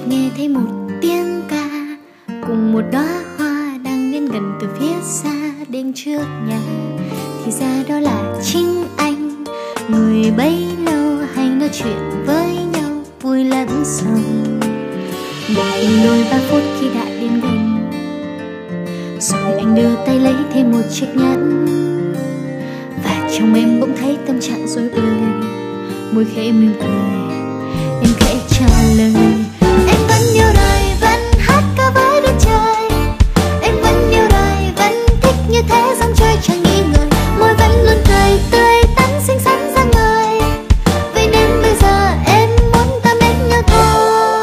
nghe thấy một tiếng ca cùng một đóa hoa đang đến gần từ phía xa đến trước nhà. Thì ra đó là chính anh, người bấy lâu hay nói chuyện với nhau vui lẫn sầu. Một đôi 3 phút khi đã đến gần, rồi anh đưa tay lấy thêm một chiếc nhẫn. Và trong em bỗng thấy tâm trạng rối bời, môi khẽ mỉm cười, em khẽ trả lời. Em vẫn yêu đời, vẫn hát ca với đất trời. Em vẫn yêu đời, vẫn thích như thế dòng chơi chẳng nghi ngờ. Môi vẫn luôn cười tươi tắn xinh xắn ra người. Vậy nên bây giờ em muốn ta mến nhau thôi.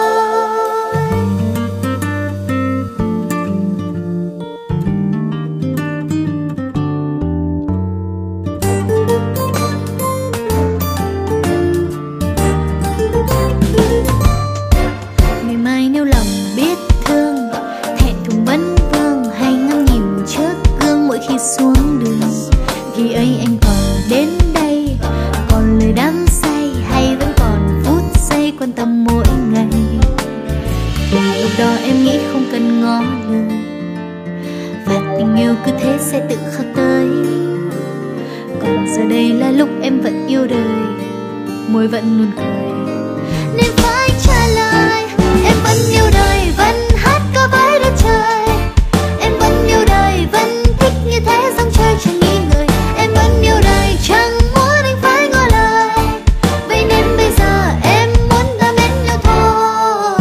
Ngày mai nếu lòng biết thương, thẹn thùng vấn vương hay ngắm nhìn trước gương mỗi khi xuống đường. Khi ấy anh còn đến đây, còn lời đắm say hay vẫn còn phút giây quan tâm mỗi ngày. Từ lúc đó em nghĩ không cần ngỏ lời, và tình yêu cứ thế sẽ tự khắc tới. Còn giờ đây là lúc em vẫn yêu đời, môi vẫn luôn cười, nên phải trả lời. Em vẫn yêu đời, vẫn hát ca với đất trời. Em vẫn yêu đời, vẫn thích như thế dòng chơi chẳng nghi ngờ. Em vẫn yêu đời, chẳng muốn anh phải ngỏ lời. Vậy nên bây giờ em muốn ta mến nhau thôi.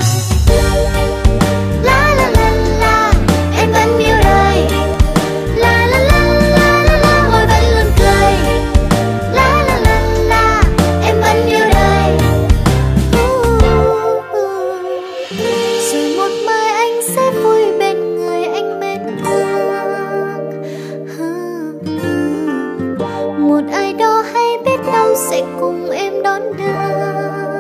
La la la la, em vẫn yêu đời. La la la la la la, môi vẫn luôn cười. La la la la, em vẫn yêu đời. Rồi một mai anh sẽ vui bên người anh mến thương. Một ai đó hay biết đâu sẽ cùng em đón đưa.